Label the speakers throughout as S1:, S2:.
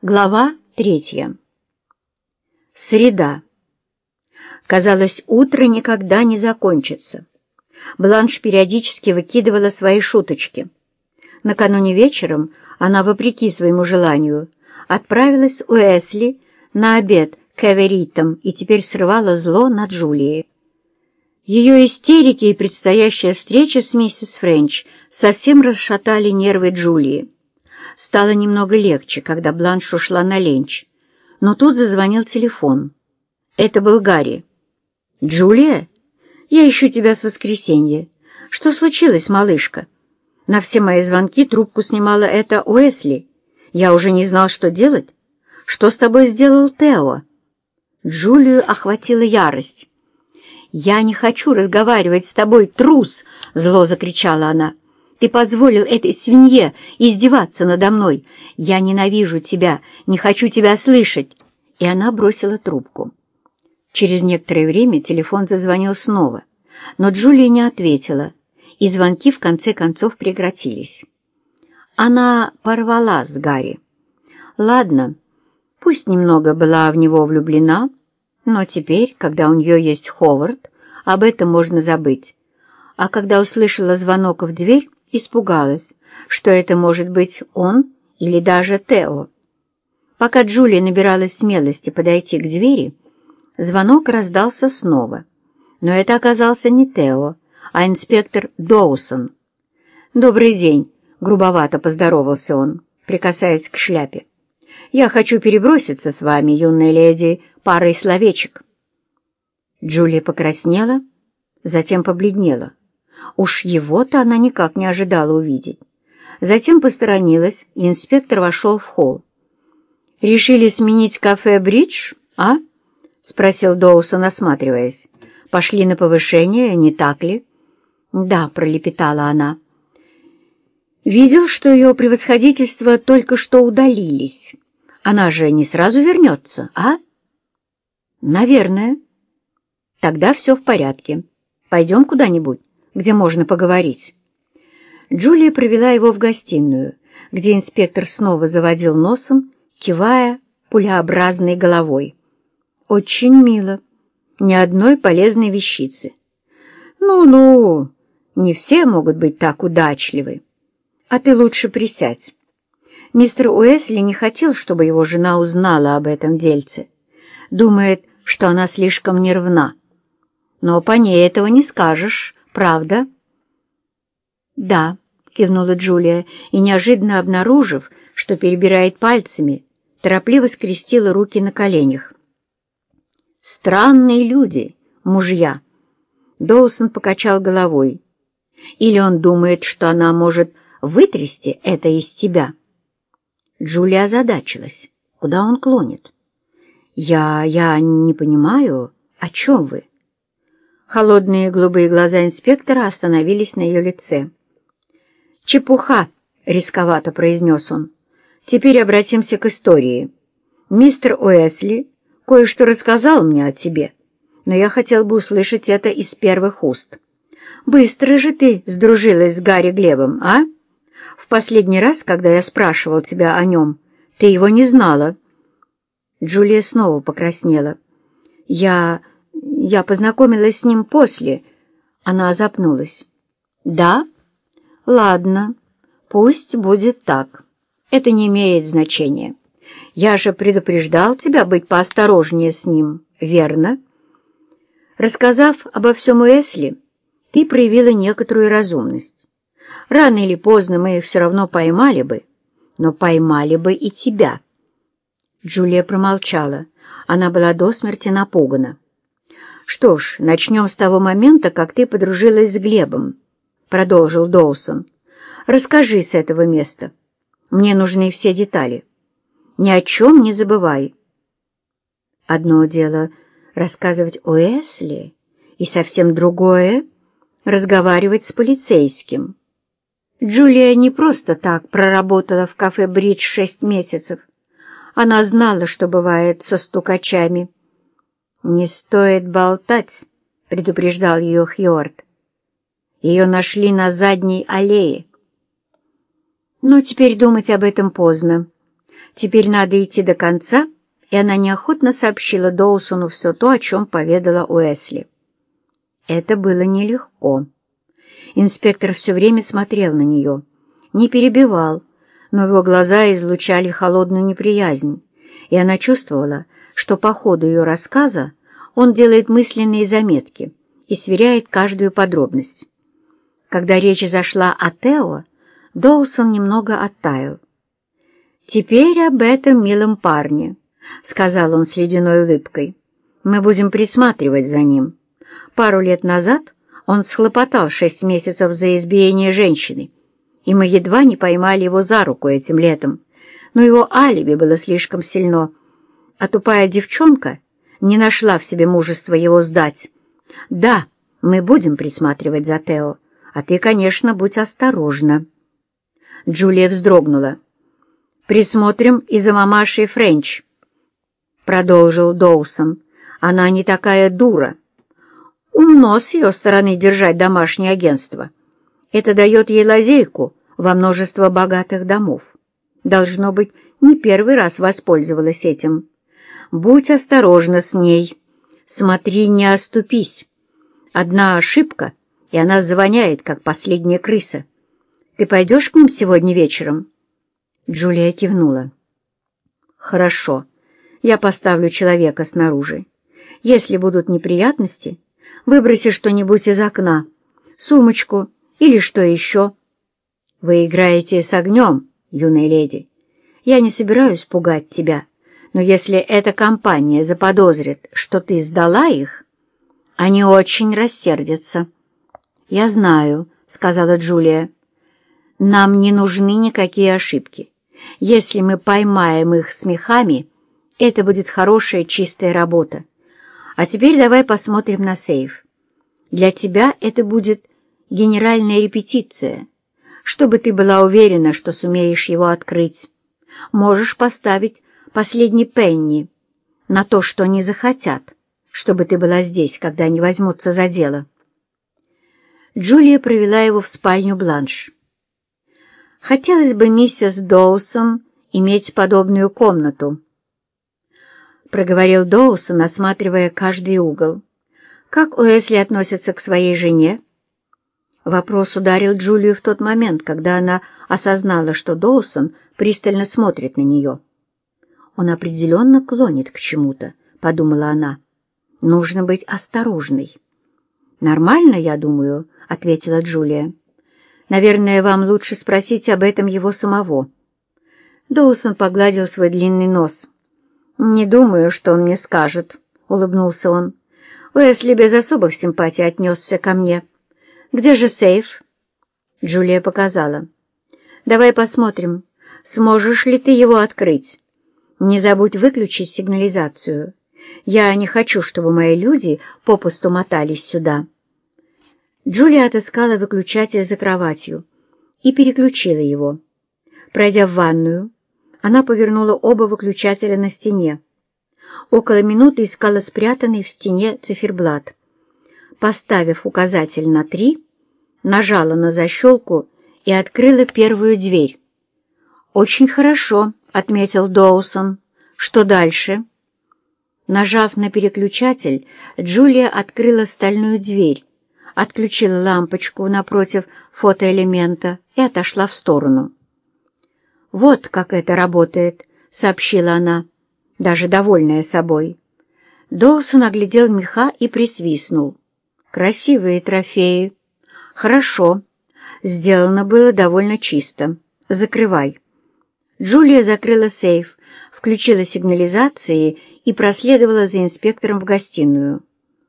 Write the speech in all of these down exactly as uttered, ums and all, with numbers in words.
S1: Глава третья. Среда. Казалось, утро никогда не закончится. Бланш периодически выкидывала свои шуточки. Накануне вечером она, вопреки своему желанию, отправилась у Уэсли на обед к Эверитам и теперь срывала зло над Джулией. Ее истерики и предстоящая встреча с миссис Френч совсем расшатали нервы Джулии. Стало немного легче, когда Бланш ушла на ленч, но тут зазвонил телефон. Это был Гарри. «Джулия, я ищу тебя с воскресенья. Что случилось, малышка?» На все мои звонки трубку снимала эта Уэсли. Я уже не знал, что делать. Что с тобой сделал Тео? Джулию охватила ярость. «Я не хочу разговаривать с тобой, трус!» — зло закричала она. «Ты позволил этой свинье издеваться надо мной. Я ненавижу тебя, не хочу тебя слышать!» И она бросила трубку. Через некоторое время телефон зазвонил снова, но Джулия не ответила, и звонки в конце концов прекратились. Она порвала с Гарри. Ладно, пусть немного была в него влюблена, но теперь, когда у нее есть Ховард, об этом можно забыть. А когда услышала звонок в дверь, испугалась, что это может быть он или даже Тео. Пока Джулия набиралась смелости подойти к двери, звонок раздался снова. Но это оказался не Тео, а инспектор Доусон. «Добрый день», — грубовато поздоровался он, прикасаясь к шляпе. «Я хочу переброситься с вами, юная леди, парой словечек». Джулия покраснела, затем побледнела. Уж его-то она никак не ожидала увидеть. Затем посторонилась, и инспектор вошел в холл. «Решили сменить кафе «Бридж», а?» — спросил Доусон, осматриваясь. «Пошли на повышение, не так ли?» «Да», — пролепетала она. «Видел, что ее превосходительство только что удалились. Она же не сразу вернется, а?» «Наверное». «Тогда все в порядке. Пойдем куда-нибудь, где можно поговорить». Джулия провела его в гостиную, где инспектор снова заводил носом, кивая пулеобразной головой. «Очень мило. Ни одной полезной вещицы». «Ну-ну, не все могут быть так удачливы. А ты лучше присядь». Мистер Уэсли не хотел, чтобы его жена узнала об этом дельце. Думает, что она слишком нервна. Но по ней этого не скажешь, правда? «Да», — кивнула Джулия, и, неожиданно обнаружив, что перебирает пальцами, торопливо скрестила руки на коленях. «Странные люди, мужья». Доусон покачал головой. «Или он думает, что она может вытрясти это из тебя?» Джулия озадачилась. Куда он клонит? «Я... я не понимаю, о чем вы?» Холодные голубые глаза инспектора остановились на ее лице. «Чепуха!» — рисковато произнес он. «Теперь обратимся к истории. Мистер Уэсли кое-что рассказал мне о тебе, но я хотел бы услышать это из первых уст. Быстро же ты сдружилась с Гарри Глебом, а? В последний раз, когда я спрашивал тебя о нем, ты его не знала». Джулия снова покраснела. «Я... я познакомилась с ним после...» Она запнулась. «Да? Ладно, пусть будет так. Это не имеет значения. Я же предупреждал тебя быть поосторожнее с ним, верно?» Рассказав обо всем Уэсли, ты проявила некоторую разумность. Рано или поздно мы их все равно поймали бы, но поймали бы и тебя. Джулия промолчала. Она была до смерти напугана. «Что ж, начнем с того момента, как ты подружилась с Глебом», — продолжил Доусон. «Расскажи с этого места. Мне нужны все детали. Ни о чем не забывай». Одно дело — рассказывать Уэсли, и совсем другое — разговаривать с полицейским. Джулия не просто так проработала в кафе «Бридж» шесть месяцев. Она знала, что бывает со стукачами. «Не стоит болтать», — предупреждал ее Хьюарт. «Ее нашли на задней аллее». Но теперь думать об этом поздно. Теперь надо идти до конца, и она неохотно сообщила Доусону все то, о чем поведала Уэсли. Это было нелегко. Инспектор все время смотрел на нее, не перебивал, но его глаза излучали холодную неприязнь, и она чувствовала, что по ходу ее рассказа он делает мысленные заметки и сверяет каждую подробность. Когда речь зашла о Тео, Доусон немного оттаял. «Теперь об этом милом парне», — сказал он с ледяной улыбкой. «Мы будем присматривать за ним. Пару лет назад он схлопотал шесть месяцев за избиение женщины, и мы едва не поймали его за руку этим летом, но его алиби было слишком сильно, а тупая девчонка не нашла в себе мужества его сдать. Да, мы будем присматривать за Тео, а ты, конечно, будь осторожна». Джулия вздрогнула. «Присмотрим и за мамашей Френч», — продолжил Доусон. «Она не такая дура. Умно с ее стороны держать домашнее агентство. Это дает ей лазейку во множество богатых домов. Должно быть, не первый раз воспользовалась этим. Будь осторожна с ней. Смотри, не оступись. Одна ошибка, и она завоняет, как последняя крыса. Ты пойдешь к ним сегодня вечером?» Джулия кивнула. «Хорошо, я поставлю человека снаружи. Если будут неприятности, выброси что-нибудь из окна, сумочку или что еще. Вы играете с огнем, юная леди. Я не собираюсь пугать тебя, но если эта компания заподозрит, что ты сдала их, они очень рассердятся». «Я знаю», — сказала Джулия. «Нам не нужны никакие ошибки. Если мы поймаем их с мехами, это будет хорошая чистая работа. А теперь давай посмотрим на сейф. Для тебя это будет генеральная репетиция, чтобы ты была уверена, что сумеешь его открыть. Можешь поставить последний пенни на то, что они захотят, чтобы ты была здесь, когда они возьмутся за дело». Джулия провела его в спальню Бланш. «Хотелось бы, миссис Доусон, иметь подобную комнату», — проговорил Доусон, осматривая каждый угол. «Как Уэсли относится к своей жене?» Вопрос ударил Джулию в тот момент, когда она осознала, что Доусон пристально смотрит на нее. «Он определенно клонит к чему-то», — подумала она. «Нужно быть осторожной». «Нормально, я думаю», — ответила Джулия. «Наверное, вам лучше спросить об этом его самого». Доусон погладил свой длинный нос. «Не думаю, что он мне скажет», — улыбнулся он. «Уэсли без особых симпатий отнесся ко мне. Где же сейф?» Джулия показала. «Давай посмотрим, сможешь ли ты его открыть. Не забудь выключить сигнализацию. Я не хочу, чтобы мои люди попусту мотались сюда». Джулия отыскала выключатель за кроватью и переключила его. Пройдя в ванную, она повернула оба выключателя на стене. Около минуты искала спрятанный в стене циферблат. Поставив указатель на три, нажала на защелку и открыла первую дверь. «Очень хорошо», — отметил Доусон. «Что дальше?» Нажав на переключатель, Джулия открыла стальную дверь, отключила лампочку напротив фотоэлемента и отошла в сторону. «Вот как это работает», — сообщила она, даже довольная собой. Доусон оглядел меха и присвистнул. «Красивые трофеи. Хорошо. Сделано было довольно чисто. Закрывай». Джулия закрыла сейф, включила сигнализации и проследовала за инспектором в гостиную.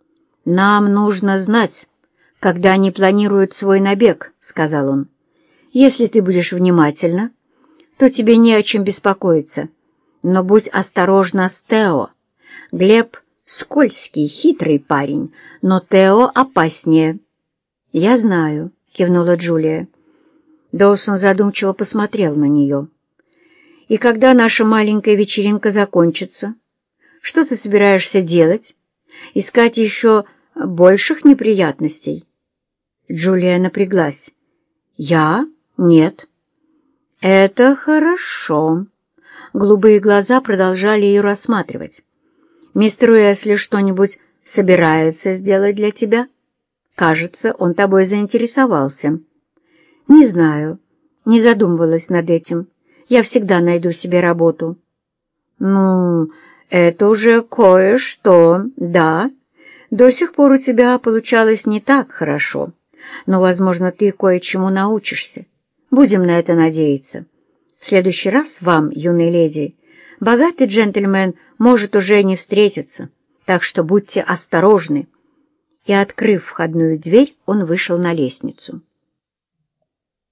S1: «Нам нужно знать, когда они планируют свой набег», — сказал он. «Если ты будешь внимательна, то тебе не о чем беспокоиться. Но будь осторожна с Тео. Глеб — скользкий, хитрый парень, но Тео опаснее». «Я знаю», — кивнула Джулия. Доусон задумчиво посмотрел на нее. «И когда наша маленькая вечеринка закончится, что ты собираешься делать? Искать еще больших неприятностей?» Джулия напряглась. «Я? Нет». «Это хорошо. Голубые глаза продолжали ее рассматривать. «Мистер Уэсли что-нибудь собирается сделать для тебя? Кажется, он тобой заинтересовался». «Не знаю, не задумывалась над этим. Я всегда найду себе работу». «Ну, это уже кое-что, да. До сих пор у тебя получалось не так хорошо, но, возможно, ты кое-чему научишься. Будем на это надеяться. В следующий раз вам, юная леди, богатый джентльмен может уже не встретиться, так что будьте осторожны». И, открыв входную дверь, он вышел на лестницу.